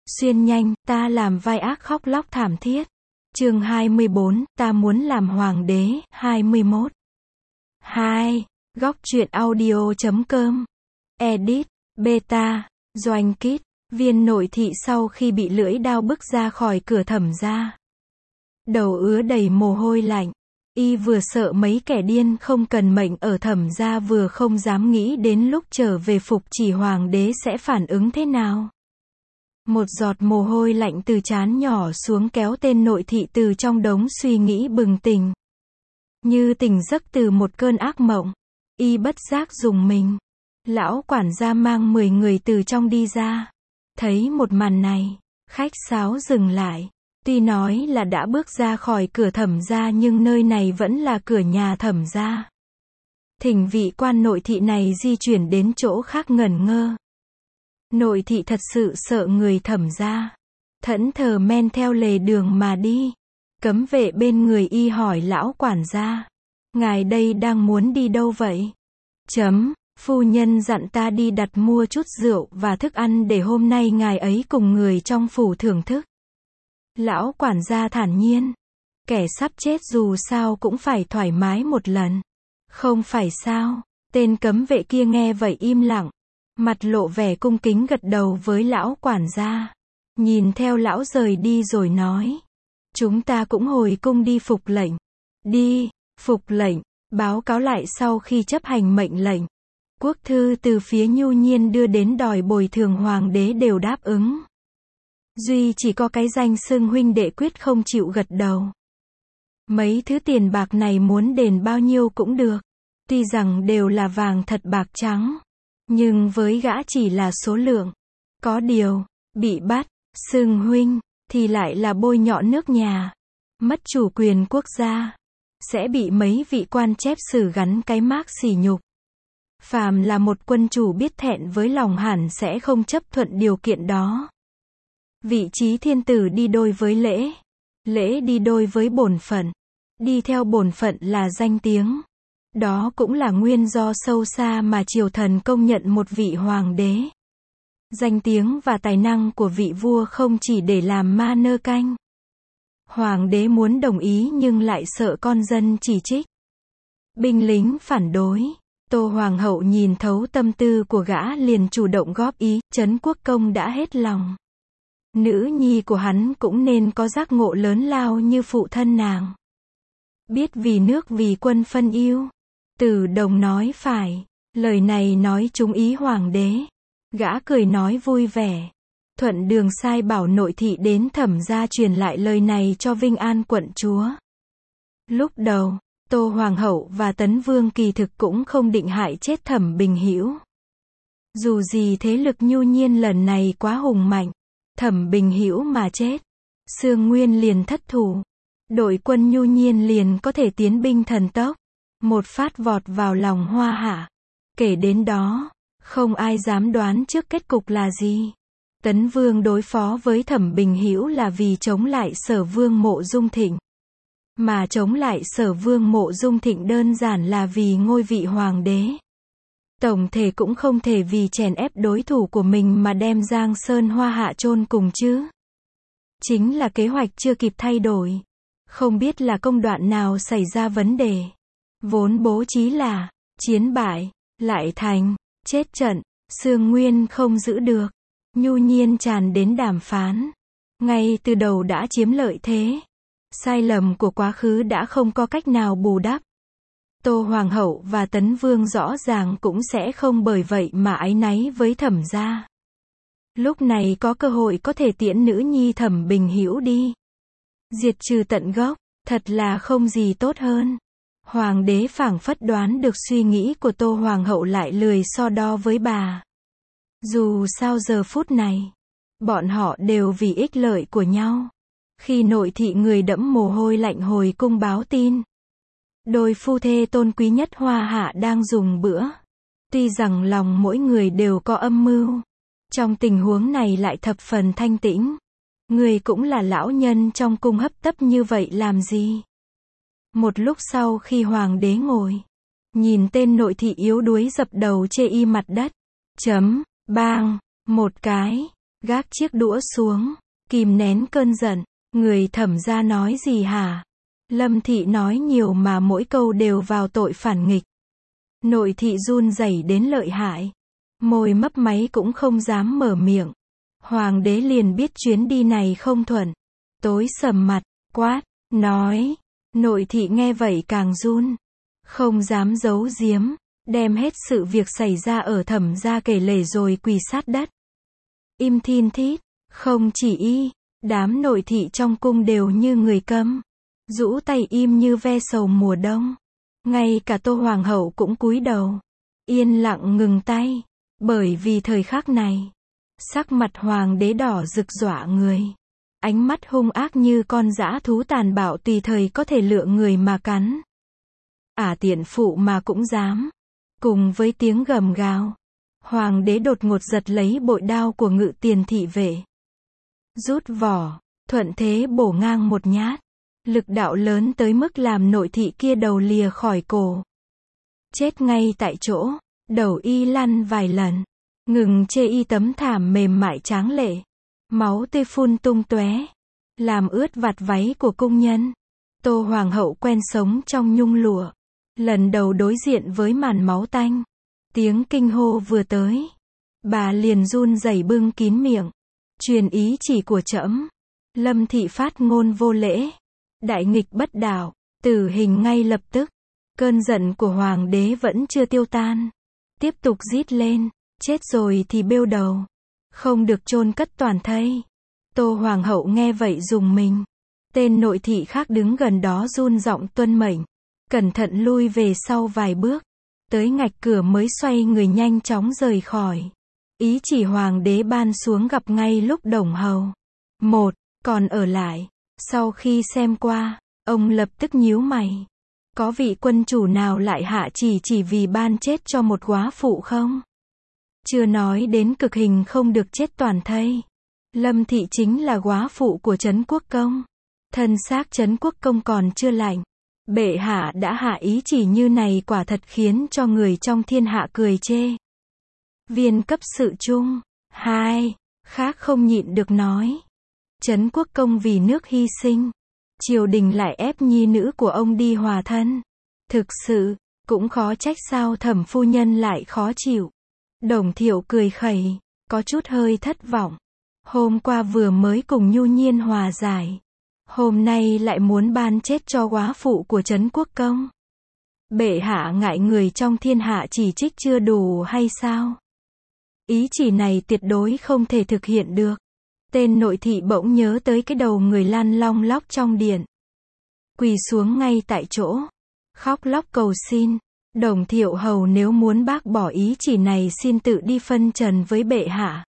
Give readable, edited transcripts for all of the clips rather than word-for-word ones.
Xuyên nhanh, ta làm vai ác khóc lóc thảm thiết. Chương 24, ta muốn làm hoàng đế, 21. 2. Góc truyện audio.com. Edit, Beta, Doanh Kít, viên nội thị sau khi bị lưỡi đao bức ra khỏi cửa thẩm gia. Đầu ứa đầy mồ hôi lạnh. Y vừa sợ mấy kẻ điên không cần mệnh ở thẩm gia vừa không dám nghĩ đến lúc trở về phục chỉ hoàng đế sẽ phản ứng thế nào. Một giọt mồ hôi lạnh từ trán nhỏ xuống kéo tên nội thị từ trong đống suy nghĩ bừng tỉnh. Như tỉnh giấc từ một cơn ác mộng. Y bất giác rùng mình. Lão quản gia mang 10 người từ trong đi ra. Thấy một màn này, khách sáo dừng lại. Tuy nói là đã bước ra khỏi cửa thẩm gia nhưng nơi này vẫn là cửa nhà thẩm gia. Thỉnh vị quan nội thị này di chuyển đến chỗ khác ngẩn ngơ. Nội thị thật sự sợ người thẩm gia. Thẫn thờ men theo lề đường mà đi. Cấm vệ bên người y hỏi lão quản gia. Ngài đây đang muốn đi đâu vậy? Phu nhân dặn ta đi đặt mua chút rượu và thức ăn để hôm nay ngài ấy cùng người trong phủ thưởng thức. Lão quản gia thản nhiên. Kẻ sắp chết dù sao cũng phải thoải mái một lần. Không phải sao? Tên cấm vệ kia nghe vậy im lặng. Mặt lộ vẻ cung kính gật đầu với lão quản gia. Nhìn theo lão rời đi rồi nói. Chúng ta cũng hồi cung đi phục lệnh. Đi, phục lệnh, báo cáo lại sau khi chấp hành mệnh lệnh. Quốc thư từ phía Nhu Nhiên đưa đến đòi bồi thường hoàng đế đều đáp ứng. Duy chỉ có cái danh xưng huynh đệ quyết không chịu gật đầu. Mấy thứ tiền bạc này muốn đền bao nhiêu cũng được. Tuy rằng đều là vàng thật bạc trắng. Nhưng với gã chỉ là số lượng. Có điều, bị bắt, xưng huynh, thì lại là bôi nhọ nước nhà. Mất chủ quyền quốc gia. Sẽ bị mấy vị quan chép sử gắn cái mác sỉ nhục. Phàm là một quân chủ biết thẹn với lòng hẳn sẽ không chấp thuận điều kiện đó. Vị trí thiên tử đi đôi với lễ. Lễ đi đôi với bổn phận. Đi theo bổn phận là danh tiếng. Đó cũng là nguyên do sâu xa mà triều thần công nhận một vị hoàng đế. Danh tiếng và tài năng của vị vua không chỉ để làm ma nơ canh. Hoàng đế muốn đồng ý nhưng lại sợ con dân chỉ trích. Binh lính phản đối. Tô Hoàng hậu nhìn thấu tâm tư của gã liền chủ động góp ý, Trấn Quốc Công đã hết lòng. Nữ nhi của hắn cũng nên có giác ngộ lớn lao như phụ thân nàng. Biết vì nước vì quân phân ưu. Từ Đồng nói phải. Lời này nói trúng ý hoàng đế. Gã cười nói vui vẻ. Thuận đường sai bảo nội thị đến thẩm gia truyền lại lời này cho Vinh An quận chúa. Lúc đầu, Tô Hoàng hậu và Tấn Vương kỳ thực cũng không định hại chết Thẩm Bình Hữu. Dù gì thế lực Nhu Nhiên lần này quá hùng mạnh. Thẩm Bình Hữu mà chết, Sương Nguyên liền thất thủ. Đội quân Nhu Nhiên liền có thể tiến binh thần tốc. Một phát vọt vào lòng Hoa Hạ. Kể đến đó, không ai dám đoán trước kết cục là gì. Tấn Vương đối phó với Thẩm Bình Hữu là vì chống lại Sở Vương Mộ Dung Thịnh. Mà chống lại Sở Vương Mộ Dung Thịnh đơn giản là vì ngôi vị hoàng đế. Tổng thể cũng không thể vì chèn ép đối thủ của mình mà đem Giang Sơn Hoa Hạ chôn cùng chứ. Chính là kế hoạch chưa kịp thay đổi. Không biết là công đoạn nào xảy ra vấn đề. Vốn bố trí là chiến bại, lại thành chết trận, Sương Nguyên không giữ được. Nhu Nhiên tràn đến đàm phán. Ngay từ đầu đã chiếm lợi thế. Sai lầm của quá khứ đã không có cách nào bù đắp. Tô Hoàng hậu và Tấn Vương rõ ràng cũng sẽ không bởi vậy mà áy náy với Thẩm gia. Lúc này có cơ hội có thể tiễn nữ nhi Thẩm Bình Hữu đi. Diệt trừ tận gốc, thật là không gì tốt hơn. Hoàng đế phảng phất đoán được suy nghĩ của Tô Hoàng hậu lại lười so đo với bà. Dù sao giờ phút này, bọn họ đều vì ích lợi của nhau. Khi nội thị người đẫm mồ hôi lạnh hồi cung báo tin. Đôi phu thê tôn quý nhất Hoa Hạ đang dùng bữa. Tuy rằng lòng mỗi người đều có âm mưu. Trong tình huống này lại thập phần thanh tĩnh. Người cũng là lão nhân trong cung hấp tấp như vậy làm gì? Một lúc sau khi hoàng đế ngồi. Nhìn tên nội thị yếu đuối dập đầu chê y mặt đất. Bang, một cái. Gác chiếc đũa xuống, kìm nén cơn giận. Người Thẩm gia nói gì hả? Lâm thị nói nhiều mà mỗi câu đều vào tội phản nghịch. Nội thị run rẩy đến lợi hại. Môi mấp máy cũng không dám mở miệng. Hoàng đế liền biết chuyến đi này không thuận. Tối sầm mặt, quát, nói. Nội thị nghe vậy càng run. Không dám giấu giếm, đem hết sự việc xảy ra ở Thẩm gia kể lể rồi quỳ sát đất. Im thin thít, không chỉ y, đám nội thị trong cung đều như người câm. Rũ tay im như ve sầu mùa đông. Ngay cả Tô Hoàng hậu cũng cúi đầu. Yên lặng ngừng tay. Bởi vì thời khắc này, sắc mặt hoàng đế đỏ rực dọa người. Ánh mắt hung ác như con dã thú tàn bạo tùy thời có thể lựa người mà cắn. Tiện phụ mà cũng dám. Cùng với tiếng gầm gào, hoàng đế đột ngột giật lấy bội đao của Ngự Tiền thị vệ. Rút vỏ, thuận thế bổ ngang một nhát. Lực đạo lớn tới mức làm nội thị kia đầu lìa khỏi cổ. Chết ngay tại chỗ, đầu y lăn vài lần. Ngừng chê y tấm thảm mềm mại tráng lệ. Máu tươi phun tung tóe, làm ướt vạt váy của cung nhân. Tô Hoàng hậu quen sống trong nhung lụa. Lần đầu đối diện với màn máu tanh. Tiếng kinh hô vừa tới. Bà liền run rẩy bưng kín miệng. Truyền ý chỉ của trẫm. Lâm thị phát ngôn vô lễ. Đại nghịch bất đạo, tử hình ngay lập tức. Cơn giận của hoàng đế vẫn chưa tiêu tan. Tiếp tục rít lên, chết rồi thì bêu đầu. Không được chôn cất toàn thây. Tô Hoàng hậu nghe vậy rùng mình. Tên nội thị khác đứng gần đó run giọng tuân mệnh. Cẩn thận lui về sau vài bước. Tới ngạch cửa mới xoay người nhanh chóng rời khỏi. Ý chỉ hoàng đế ban xuống gặp ngay lúc Đồng hầu. Còn ở lại. Sau khi xem qua, ông lập tức nhíu mày. Có vị quân chủ nào lại hạ chỉ vì ban chết cho một góa phụ không? Chưa nói đến cực hình không được chết toàn thây. Lâm thị chính là góa phụ của Trấn Quốc Công. Thân xác Trấn Quốc Công còn chưa lạnh. Bệ hạ đã hạ ý chỉ như này quả thật khiến cho người trong thiên hạ cười chê. Viên cấp sự trung. Khác không nhịn được nói. Trấn Quốc Công vì nước hy sinh. Triều đình lại ép nhi nữ của ông đi hòa thân. Thực sự, cũng khó trách sao Thẩm phu nhân lại khó chịu. Đồng Thiệu cười khẩy, có chút hơi thất vọng. Hôm qua vừa mới cùng Nhu Nhiên hòa giải. Hôm nay lại muốn ban chết cho góa phụ của Trấn Quốc Công. Bệ hạ ngại người trong thiên hạ chỉ trích chưa đủ hay sao? Ý chỉ này tuyệt đối không thể thực hiện được. Tên nội thị bỗng nhớ tới cái đầu người lăn long lóc trong điện. Quỳ xuống ngay tại chỗ. Khóc lóc cầu xin. Đồng Thiệu hầu nếu muốn bác bỏ ý chỉ này xin tự đi phân trần với bệ hạ.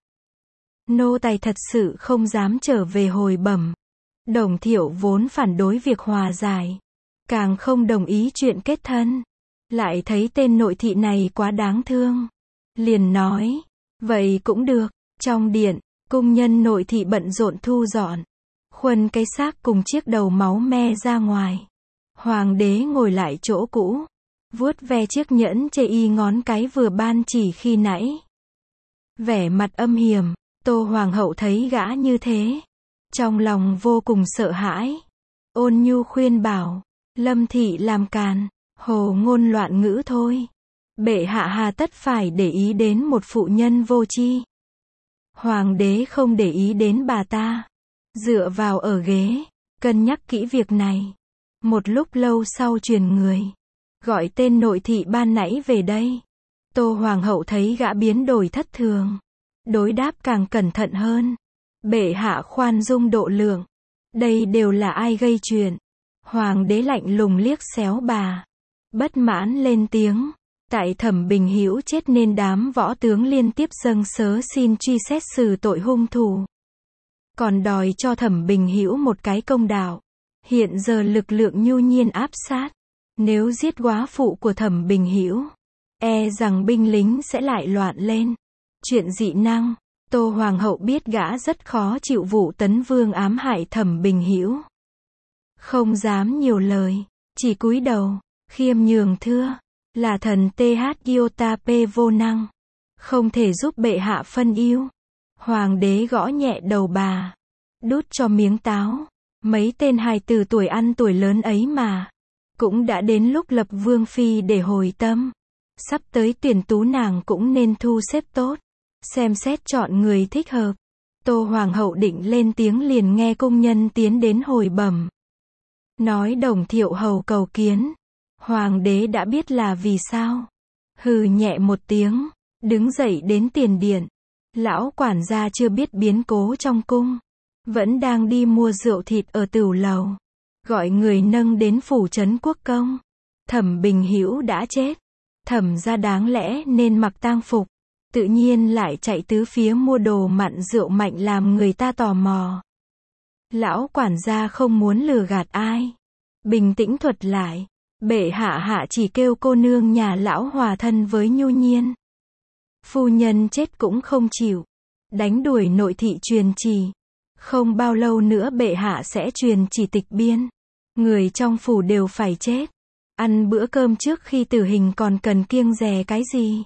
Nô tài thật sự không dám trở về hồi bẩm. Đồng Thiệu vốn phản đối việc hòa giải. Càng không đồng ý chuyện kết thân. Lại thấy tên nội thị này quá đáng thương. Liền nói. Vậy cũng được. Trong điện, cung nhân nội thị bận rộn thu dọn. Khuân cái xác cùng chiếc đầu máu me ra ngoài. Hoàng đế ngồi lại chỗ cũ. Vuốt ve chiếc nhẫn chê y ngón cái vừa ban chỉ khi nãy. Vẻ mặt âm hiểm. Tô Hoàng hậu thấy gã như thế. Trong lòng vô cùng sợ hãi. Ôn nhu khuyên bảo. Lâm thị làm càn. Hồ ngôn loạn ngữ thôi. Bệ hạ hà tất phải để ý đến một phụ nhân vô tri. Hoàng đế không để ý đến bà ta. Dựa vào ở ghế. Cân nhắc kỹ việc này. Một lúc lâu sau truyền người. Gọi tên nội thị ban nãy về đây. Tô Hoàng hậu thấy gã biến đổi thất thường. Đối đáp càng cẩn thận hơn. Bệ hạ khoan dung độ lượng. Đây đều là ai gây chuyện. Hoàng đế lạnh lùng liếc xéo bà. Bất mãn lên tiếng. Tại Thẩm Bình Hữu chết nên đám võ tướng liên tiếp dâng sớ xin truy xét xử tội hung thủ. Còn đòi cho Thẩm Bình Hữu một cái công đạo. Hiện giờ lực lượng Nhu Nhiên áp sát. Nếu giết góa phụ của Thẩm Bình Hữu, e rằng binh lính sẽ lại loạn lên. Chuyện dị năng. Tô Hoàng hậu biết gã rất khó chịu vụ Tấn Vương ám hại Thẩm Bình Hữu. Không dám nhiều lời, chỉ cúi đầu, khiêm nhường thưa, là thần TH Iota P vô năng, không thể giúp bệ hạ phân ưu. Hoàng đế gõ nhẹ đầu bà. Đút cho miếng táo. Mấy tên hài tử tuổi ăn tuổi lớn ấy mà. Cũng đã đến lúc lập vương phi để hồi tâm. Sắp tới tuyển tú nàng cũng nên thu xếp tốt. Xem xét chọn người thích hợp. Tô Hoàng hậu định lên tiếng liền nghe công nhân tiến đến hồi bẩm. Nói Đồng Thiệu hầu cầu kiến. Hoàng đế đã biết là vì sao. Hừ nhẹ một tiếng. Đứng dậy đến tiền điện. Lão quản gia chưa biết biến cố trong cung. Vẫn đang đi mua rượu thịt ở tửu lầu. Gọi người nâng đến phủ trấn quốc công. Thẩm Bình Hữu đã chết. Thẩm gia đáng lẽ nên mặc tang phục. Tự nhiên lại chạy tứ phía mua đồ mặn rượu mạnh làm người ta tò mò. Lão quản gia không muốn lừa gạt ai. Bình tĩnh thuật lại. Bệ hạ chỉ kêu cô nương nhà lão hòa thân với Nhu Nhiên. Phu nhân chết cũng không chịu. Đánh đuổi nội thị truyền chỉ. Không bao lâu nữa bệ hạ sẽ truyền chỉ tịch biên. Người trong phủ đều phải chết. Ăn bữa cơm trước khi tử hình còn cần kiêng dè cái gì?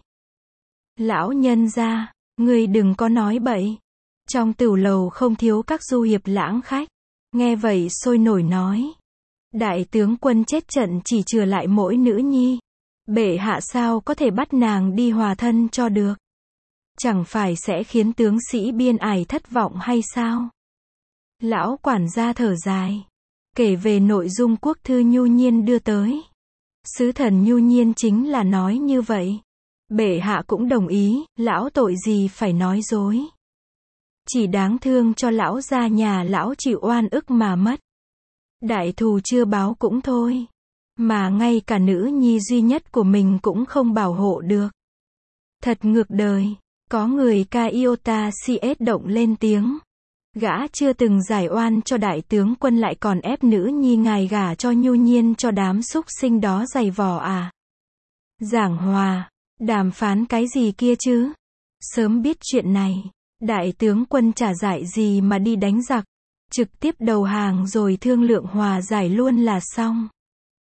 Lão nhân gia, người đừng có nói bậy. Trong tửu lầu không thiếu các du hiệp lãng khách. Nghe vậy sôi nổi nói. Đại tướng quân chết trận chỉ chừa lại mỗi nữ nhi. Bệ hạ sao có thể bắt nàng đi hòa thân cho được? Chẳng phải sẽ khiến tướng sĩ biên ải thất vọng hay sao? Lão quản gia thở dài. Kể về nội dung quốc thư Nhu Nhiên đưa tới. Sứ thần Nhu Nhiên chính là nói như vậy. Bệ hạ cũng đồng ý, lão tội gì phải nói dối. Chỉ đáng thương cho lão gia nhà lão chịu oan ức mà mất. Đại thù chưa báo cũng thôi. Mà ngay cả nữ nhi duy nhất của mình cũng không bảo hộ được. Thật ngược đời. Có người ca iota CS động lên tiếng. Gã chưa từng giải oan cho đại tướng quân lại còn ép nữ nhi ngài gả cho Nhu Nhiên cho đám súc sinh đó giày vò à. Giảng hòa. Đàm phán cái gì kia chứ? Sớm biết chuyện này. Đại tướng quân trả giải gì mà đi đánh giặc. Trực tiếp đầu hàng rồi thương lượng hòa giải luôn là xong.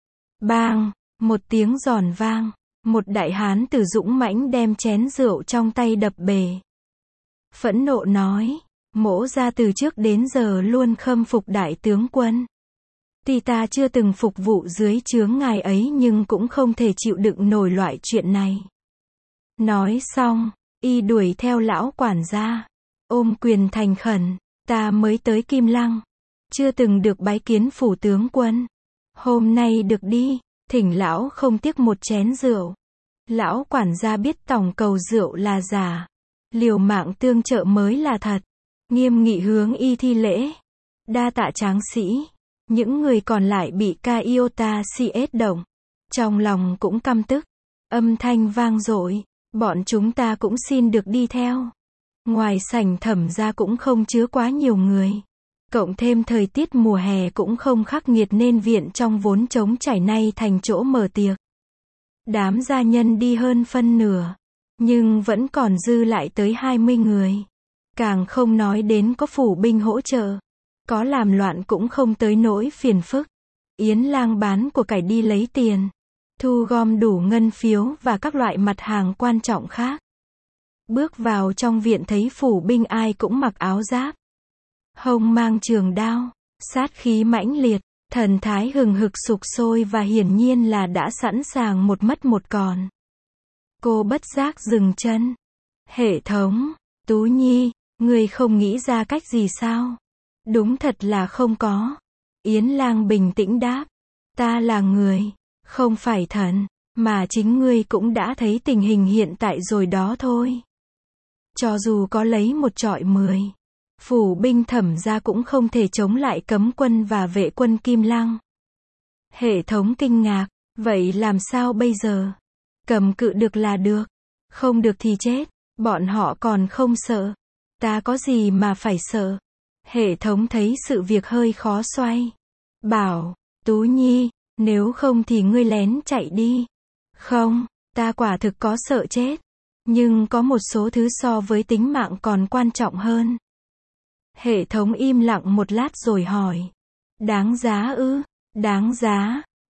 Bang! Một tiếng giòn vang. Một đại hán tử dũng mãnh đem chén rượu trong tay đập bể. Phẫn nộ nói. Mỗ ra từ trước đến giờ luôn khâm phục đại tướng quân. Tuy ta chưa từng phục vụ dưới trướng ngài ấy nhưng cũng không thể chịu đựng nổi loại chuyện này. Nói xong, y đuổi theo lão quản gia. Ôm quyền thành khẩn. Ta mới tới Kim Lăng. Chưa từng được bái kiến phủ tướng quân. Hôm nay được đi. Thỉnh lão không tiếc một chén rượu. Lão quản gia biết tổng cầu rượu là giả. Liều mạng tương trợ mới là thật. Nghiêm nghị hướng y thi lễ. Đa tạ tráng sĩ. Những người còn lại bị ca iota CS động. Trong lòng cũng căm tức. Âm thanh vang dội. Bọn chúng ta cũng xin được đi theo. Ngoài sảnh thẩm gia cũng không chứa quá nhiều người. Cộng thêm thời tiết mùa hè cũng không khắc nghiệt nên viện trong vốn trống trải nay thành chỗ mở tiệc. Đám gia nhân đi hơn phân nửa. Nhưng vẫn còn dư lại tới 20 người. Càng không nói đến có phủ binh hỗ trợ. Có làm loạn cũng không tới nỗi phiền phức. Yến Lang bán của cải đi lấy tiền. Thu gom đủ ngân phiếu và các loại mặt hàng quan trọng khác. Bước vào trong viện thấy phủ binh ai cũng mặc áo giáp. Hông mang trường đao. Sát khí mãnh liệt. Thần thái hừng hực sục sôi và hiển nhiên là đã sẵn sàng một mất một còn. Cô bất giác dừng chân. Hệ thống. Tú Nhi. Người không nghĩ ra cách gì sao? Đúng thật là không có. Yến Lang bình tĩnh đáp. Ta là người. Không phải thần. Mà chính ngươi cũng đã thấy tình hình hiện tại rồi đó thôi. Cho dù có lấy một trọi 10. Phủ binh thẩm gia cũng không thể chống lại cấm quân và vệ quân Kim Lăng. Hệ thống kinh ngạc. Vậy làm sao bây giờ? Cầm cự được là được. Không được thì chết. Bọn họ còn không sợ. Ta có gì mà phải sợ? Hệ thống thấy sự việc hơi khó xoay. Bảo. Tú Nhi. Nếu không thì ngươi lén chạy đi. Không. Ta quả thực có sợ chết. Nhưng có một số thứ so với tính mạng còn quan trọng hơn. Hệ thống im lặng một lát rồi hỏi. Đáng giá ư? Đáng giá.